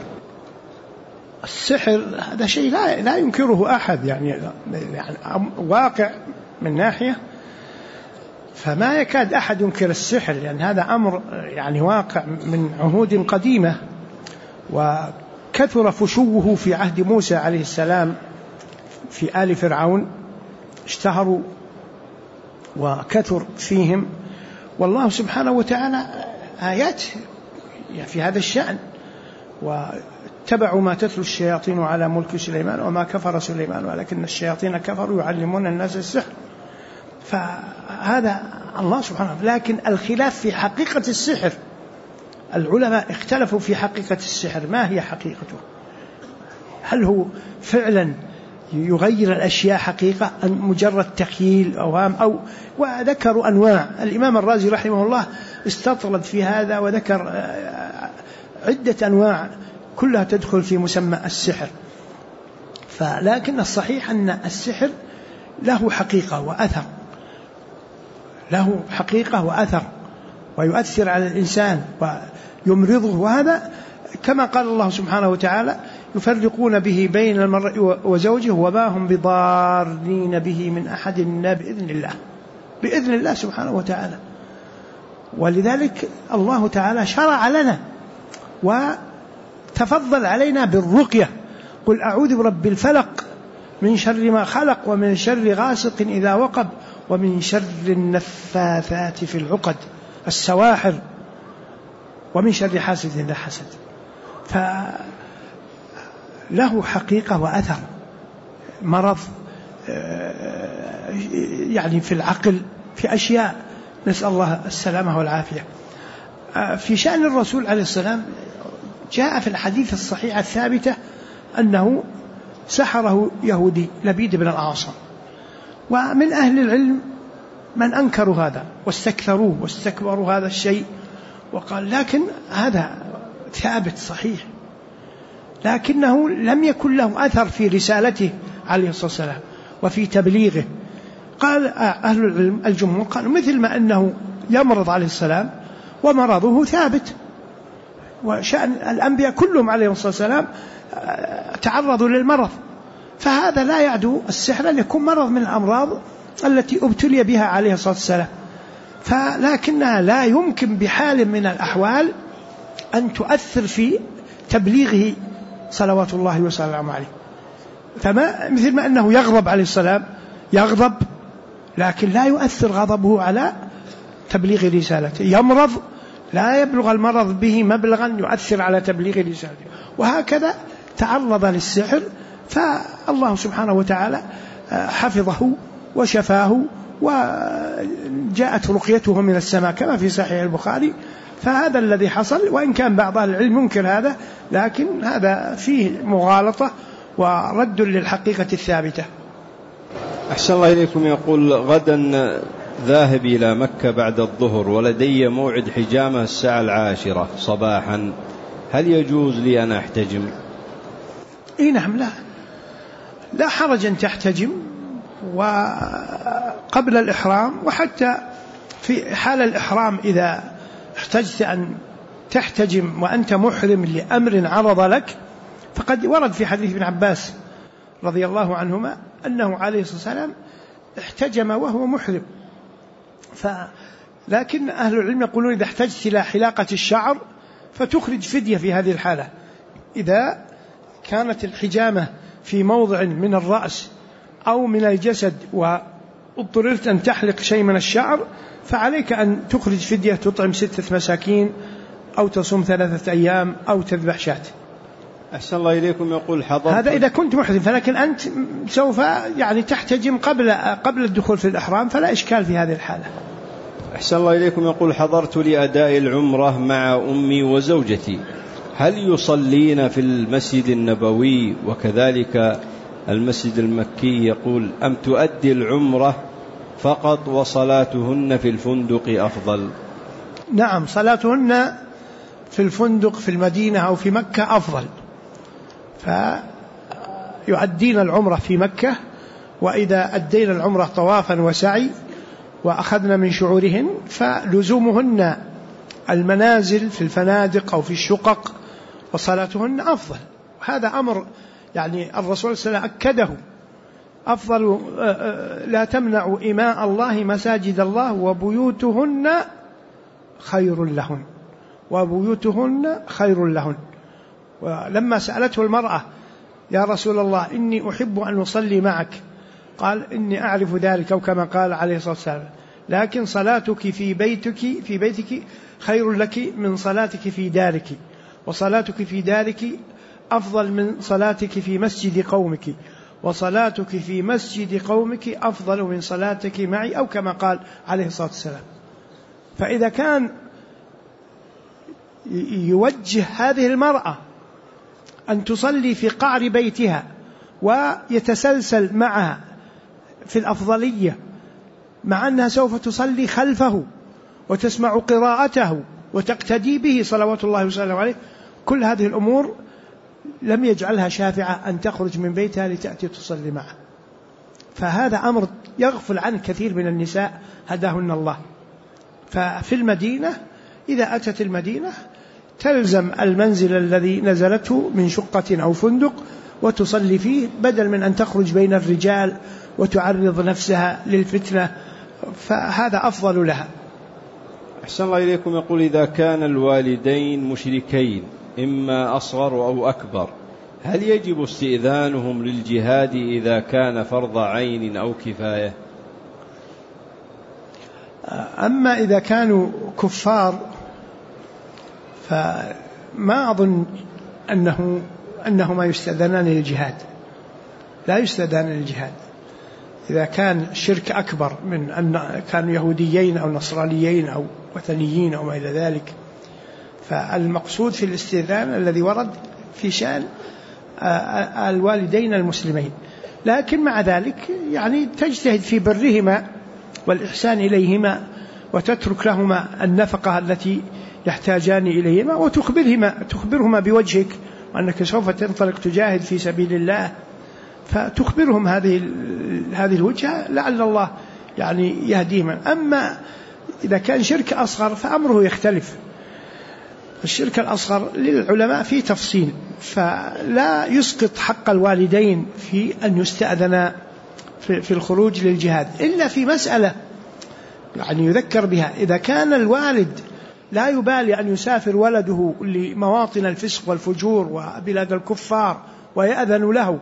السحر هذا شيء لا ينكره أحد، يعني واقع من ناحية، فما يكاد أحد ينكر السحر، لأن يعني هذا أمر يعني واقع من عهود قديمة، وكثر فشوه في عهد موسى عليه السلام في آل فرعون، اشتهروا وكثر فيهم، والله سبحانه وتعالى آيات في هذا الشأن. واتبعوا ما تتلو الشياطين على ملك سليمان وما كفر سليمان ولكن الشياطين كفروا يعلمون الناس السحر. فهذا الله سبحانه. لكن الخلاف في حقيقة السحر، العلماء اختلفوا في حقيقة السحر، ما هي حقيقته؟ هل هو فعلا يغير الأشياء حقيقة أم مجرد تخيل أوهام؟ وذكروا أنواع. الإمام الرازي رحمه الله استطرد في هذا وذكر عدة أنواع كلها تدخل في مسمى السحر. لكن الصحيح أن السحر له حقيقة وأثر، له حقيقة وأثر، ويؤثر على الإنسان ويمرضه، وهذا كما قال الله سبحانه وتعالى: يفرقون به بين المرء وزوجه وما هم بضارين به من أحد إلا بإذن الله سبحانه وتعالى. ولذلك الله تعالى شرع لنا وتفضل علينا بالرقية: قل أعوذ برب الفلق من شر ما خلق ومن شر غاسق إذا وقب ومن شر النفاثات في العقد السواحر ومن شر حاسد إذا حسد. فله حقيقة وأثر، مرض يعني في العقل، في أشياء، نسأل الله السلامة والعافية. في شأن الرسول عليه السلام جاء في الحديث الصحيح الثابتة أنه سحره يهودي لبيد بن الأعصم، ومن أهل العلم من أنكروا هذا واستكثروه واستكبروا هذا الشيء وقال لكن هذا ثابت صحيح، لكنه لم يكن له أثر في رسالته عليه الصلاة والسلام وفي تبليغه. قال أهل العلم الجمهور قالوا مثل ما أنه يمرض عليه السلام ومرضه ثابت، وشأن الأنبياء كلهم عليه الصلاة والسلام تعرضوا للمرض، فهذا لا يعدو السحر أن يكون مرض من الأمراض التي ابتلي بها عليه الصلاة والسلام، فلكنها لا يمكن بحال من الأحوال أن تؤثر في تبليغه صلوات الله وسلامه عليه. فما مثل ما أنه يغضب عليه السلام، يغضب لكن لا يؤثر غضبه على تبليغ رسالته، يمرض لا يبلغ المرض به مبلغا يؤثر على تبليغ رسالته، وهكذا تعرض للسحر فالله سبحانه وتعالى حفظه وشفاه وجاءت رقيته من السماء كما في صحيح البخاري. فهذا الذي حصل، وإن كان بعض أهل العلم ينكر هذا، لكن هذا فيه مغالطة ورد للحقيقة الثابتة. أحسن الله إليكم. يقول: غدا ذاهب إلى مكة بعد الظهر ولدي موعد حجامة 10:10 صباحا، هل يجوز لي أن أحتجم؟ نعم، لا حرج أن تحتجم وقبل الإحرام، وحتى في حال الإحرام إذا احتجت أن تحتجم وأنت محرم لأمر عرض لك، فقد ورد في حديث ابن عباس رضي الله عنهما أنه عليه الصلاة والسلام احتجم وهو محرم. لكن أهل العلم يقولون إذا احتجت إلى حلاقة الشعر فتخرج فدية في هذه الحالة. إذا كانت الحجامة في موضع من الرأس أو من الجسد واضطررت أن تحلق شيء من الشعر فعليك أن تخرج فدية، تطعم 6 مساكين أو تصوم 3 أيام أو تذبح شاة. أحسن الله إليكم. يقول: هذا إذا كنت محرم، فلكن أنت سوف يعني تحتجم قبل الدخول في الإحرام، فلا إشكال في هذه الحالة. أحسن الله إليكم. يقول: حضرت لأداء العمرة مع أمي وزوجتي، هل يصلين في المسجد النبوي وكذلك المسجد المكي يقول: أم تؤدي العمرة فقط وصلاتهن في الفندق أفضل؟ نعم، صلاتهن في الفندق في المدينة أو في مكة أفضل، فيؤدين العمرة في مكة، وإذا أدينا العمرة طوافا وسعي وأخذنا من شعورهن فلزومهن المنازل في الفنادق أو في الشقق وصلاتهن أفضل. هذا أمر يعني الرسول صلى الله عليه وسلم أكده: أفضل لا تمنعوا إماء الله مساجد الله وبيوتهن خير لهن، وبيوتهن خير لهن. ولما سألته المرأة: يا رسول الله إني أحب أن أصلي معك، قال: إني أعرف ذلك، أو كما قال عليه الصلاة والسلام: لكن صلاتك في بيتك خير لك من صلاتك في دارك، وصلاتك في دارك أفضل من صلاتك في مسجد قومك، وصلاتك في مسجد قومك أفضل من صلاتك معي، أو كما قال عليه الصلاة والسلام. فإذا كان يوجه هذه المرأة أن تصلي في قعر بيتها ويتسلسل معها في الأفضلية، مع أنها سوف تصلي خلفه وتسمع قراءته وتقتدي به صلوات الله وسلامه عليه، كل هذه الأمور لم يجعلها شافعة أن تخرج من بيتها لتأتي تصلي معه. فهذا أمر يغفل عنه كثير من النساء هداهن الله. ففي المدينة إذا أتت المدينة تلزم المنزل الذي نزلته من شقة أو فندق وتصلي فيه، بدل من أن تخرج بين الرجال وتعرض نفسها للفتنة، فهذا أفضل لها. أحسن الله إليكم. يقول: إذا كان الوالدين مشركين إما أصغر أو أكبر، هل يجب استئذانهم للجهاد إذا كان فرض عين أو كفاية؟ أما إذا كانوا كفار فما أظن أنهما يستأذنان للجهاد، لا يستأذنان للجهاد. إذا كان شرك أكبر من أن كانوا يهوديين أو نصرانيين أو وثنيين أو ما إلى ذلك، فالمقصود في الاستئذان الذي ورد في شأن الوالدين المسلمين. لكن مع ذلك يعني تجتهد في برهما والإحسان إليهما، وتترك لهما النفقة التي يحتاجان إليهما، وتخبرهما بوجهك وأنك سوف تنطلق تجاهد في سبيل الله، فتخبرهم هذه الوجهة لعل الله يعني يهديهما. أما إذا كان شرك أصغر فأمره يختلف. الشرك الأصغر للعلماء فيه تفصيل، فلا يسقط حق الوالدين في أن يستأذن في الخروج للجهاد، إلا في مسألة يعني يذكر بها: إذا كان الوالد لا يبالي أن يسافر ولده لمواطن الفسق والفجور وبلاد الكفار ويأذن له،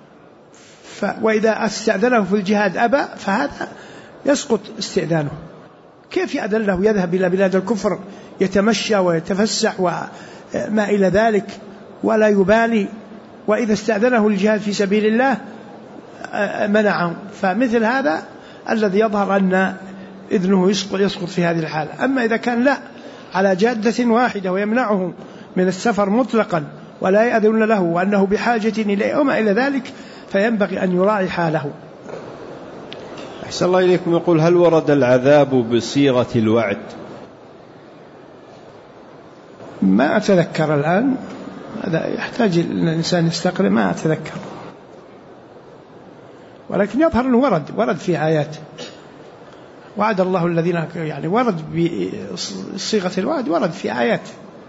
وإذا استأذنه في الجهاد أبى، فهذا يسقط استئذانه. كيف يأذن له يذهب إلى بلاد الكفر يتمشى ويتفسح وما إلى ذلك ولا يبالي، وإذا استأذنه الجهاد في سبيل الله منعه؟ فمثل هذا الذي يظهر أن إذنه يسقط في هذه الحالة. أما إذا كان لا، على جادة واحدة ويمنعه من السفر مطلقا ولا يأذن له وأنه بحاجة إليه وما إلى ذلك، فينبغي أن يراعي حاله. أحسن الله إليكم. يقول: هل ورد العذاب بصيغة الوعد؟ ما أتذكر الآن، هذا يحتاج الإنسان يستقرأ، ما أتذكر، ولكن يظهر أنه ورد في آيات. وعد الله الذين، يعني ورد بصيغة الوعد، ورد في آيات.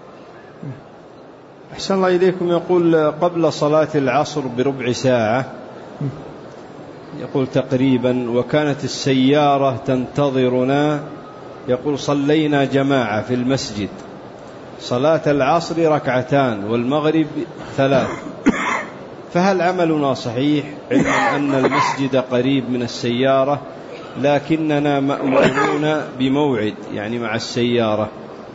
أحسن الله إليكم. يقول: قبل صلاة العصر بربع ساعة، يقول تقريبا، وكانت السيارة تنتظرنا، يقول صلينا جماعة في المسجد، صلاة العصر 2 ركعتان والمغرب 3، فهل عملنا صحيح علما أن المسجد قريب من السيارة لكننا مأمورون بموعد يعني مع السيارة؟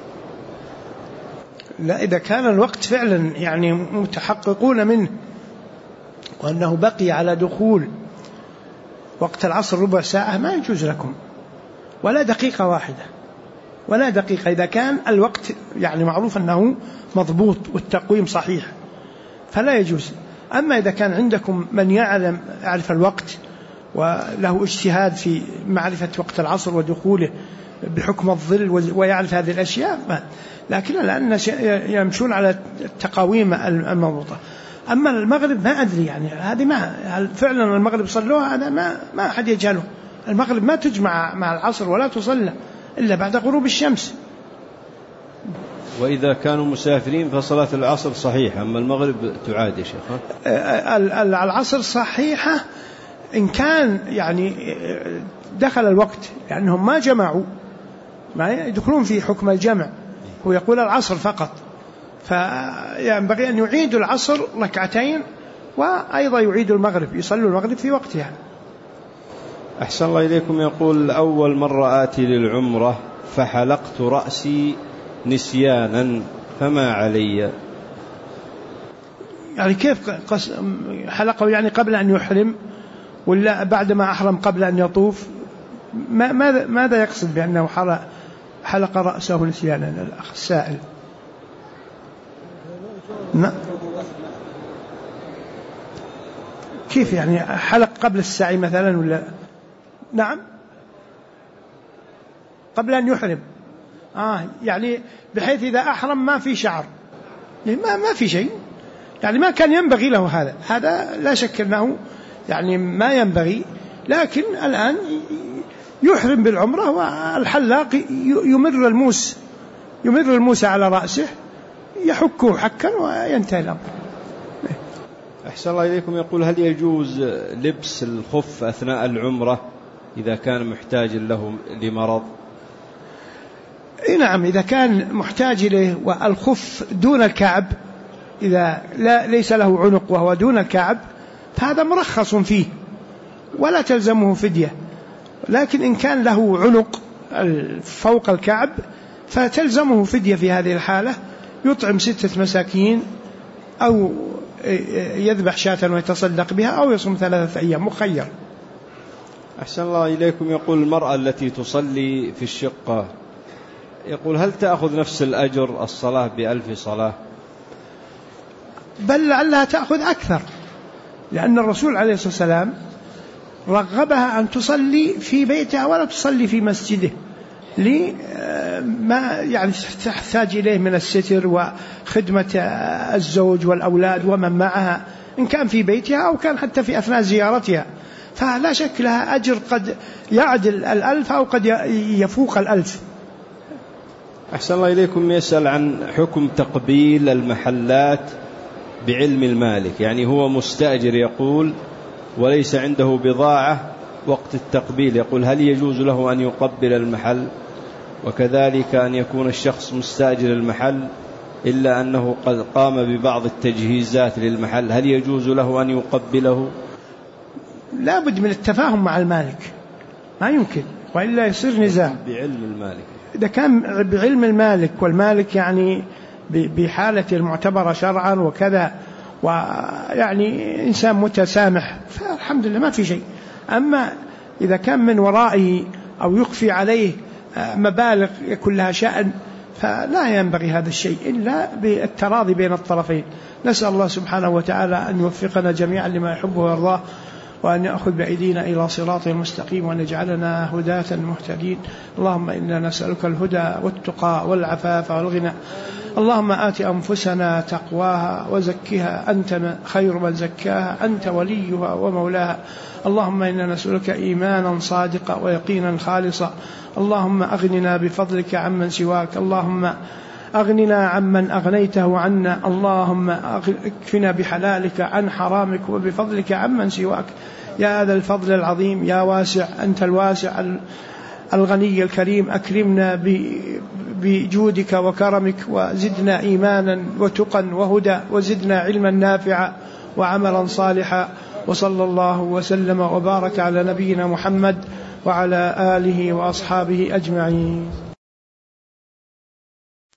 لا، إذا كان الوقت فعلا يعني متحققون منه وأنه بقي على دخول وقت العصر ربع ساعة، ما يجوز لكم ولا دقيقة واحدة، ولا دقيقة، إذا كان الوقت يعني معروف أنه مضبوط والتقويم صحيح فلا يجوز. أما إذا كان عندكم من يعرف الوقت وله اجتهاد في معرفة وقت العصر ودخوله بحكم الظل ويعرف هذه الأشياء، لكن الآن يمشون على التقاويم المضبوطة. أما المغرب ما أدري، يعني هذه ما فعلا المغرب صلوها، هذا ما أحد يجهله. المغرب ما تجمع مع العصر ولا تصلى إلا بعد غروب الشمس. وإذا كانوا مسافرين فصلاة العصر صحيحة، أما المغرب تعاد يا شيخ. العصر صحيحة إن كان يعني دخل الوقت، لأنهم ما جمعوا، ما يدخلون في حكم الجمع، هو يقول العصر فقط، فينبغي أن يعيد العصر ركعتين وأيضا يعيد المغرب، يصلوا المغرب في وقتها. أحسن الله إليكم. يقول أول مرة آتي للعمرة فحلقت رأسي نسيانا فما علي؟ يعني كيف حلقه؟ يعني قبل أن يحرم ولا بعد ما أحرم قبل أن يطوف؟ ماذا يقصد بأنه حلق رأسه نسيانا الأخ السائل؟ كيف يعني حلق قبل السعي مثلا ولا؟ نعم قبل أن يحرم، يعني بحيث إذا أحرم ما في شعر، ما في شيء، يعني ما كان ينبغي له هذا لا شك أنه يعني ما ينبغي، لكن الآن يحرم بالعمرة والحلاق يمر الموس على رأسه يحكه حكا وينتهي الأمر. أحسن الله إليكم. يقول هل يجوز لبس الخف أثناء العمرة إذا كان محتاج له لمرض؟ نعم إذا كان محتاج له، والخف دون الكعب، إذا ليس له عنق وهو دون الكعب فهذا مرخص فيه ولا تلزمه فدية، لكن إن كان له عنق فوق الكعب فتلزمه فدية. في هذه الحالة يطعم 6 مساكين أو يذبح شاة ويتصدق بها أو يصوم 3 أيام، مخير. أحسن الله إليكم. يقول المرأة التي تصلي في الشقة، يقول هل تأخذ نفس الأجر الصلاة ب1000 صلاة؟ بل لعلها تأخذ أكثر، لأن الرسول عليه الصلاة والسلام رغبها أن تصلي في بيتها ولا تصلي في مسجده، لما يعني تحتاج إليه من الستر وخدمة الزوج والأولاد ومن معها، إن كان في بيتها أو كان حتى في أثناء زيارتها، فلا شك لها أجر قد يعدل 1000 أو قد يفوق 1000. أحسن الله إليكم. يسأل عن حكم تقبيل المحلات بعلم المالك، يعني هو مستأجر يقول وليس عنده بضاعة وقت التقبيل، يقول هل يجوز له أن يقبل المحل؟ وكذلك أن يكون الشخص مستأجر المحل إلا أنه قد قام ببعض التجهيزات للمحل، هل يجوز له أن يقبله؟ لا بد من التفاهم مع المالك، ما يمكن وإلا يصير نزاع. بعلم المالك، إذا كان بعلم المالك والمالك يعني بحالة المعتبرة شرعا وكذا، ويعني إنسان متسامح، فالحمد لله ما في شيء. أما إذا كان من ورائه أو يخفي عليه مبالغ يكون لها شأن، فلا ينبغي هذا الشيء إلا بالتراضي بين الطرفين. نسأل الله سبحانه وتعالى أن يوفقنا جميعا لما يحبه ويرضاه، وأن يأخذ بأيدينا إلى صراط المستقيم، وأن يجعلنا هداة مهتدين. اللهم إنا نسألك الهدى والتقى والعفاف والغنى. اللهم آت أنفسنا تقواها وزكها أنت خير من زكاها، أنت وليها ومولاها. اللهم إنا نسألك إيمانا صادقا ويقينا خالصا. اللهم أغننا بفضلك عمن سواك، اللهم أغننا عمن أغنيته عنا، اللهم اكفنا بحلالك عن حرامك وبفضلك عمن سواك، يا ذا الفضل العظيم يا واسع، أنت الواسع الغني الكريم. أكرمنا بجودك وكرمك، وزدنا إيمانا وتقا وهدى، وزدنا علما نافعا وعملا صالحا. وصلى الله وسلم وبارك على نبينا محمد وعلى آله وأصحابه أجمعين.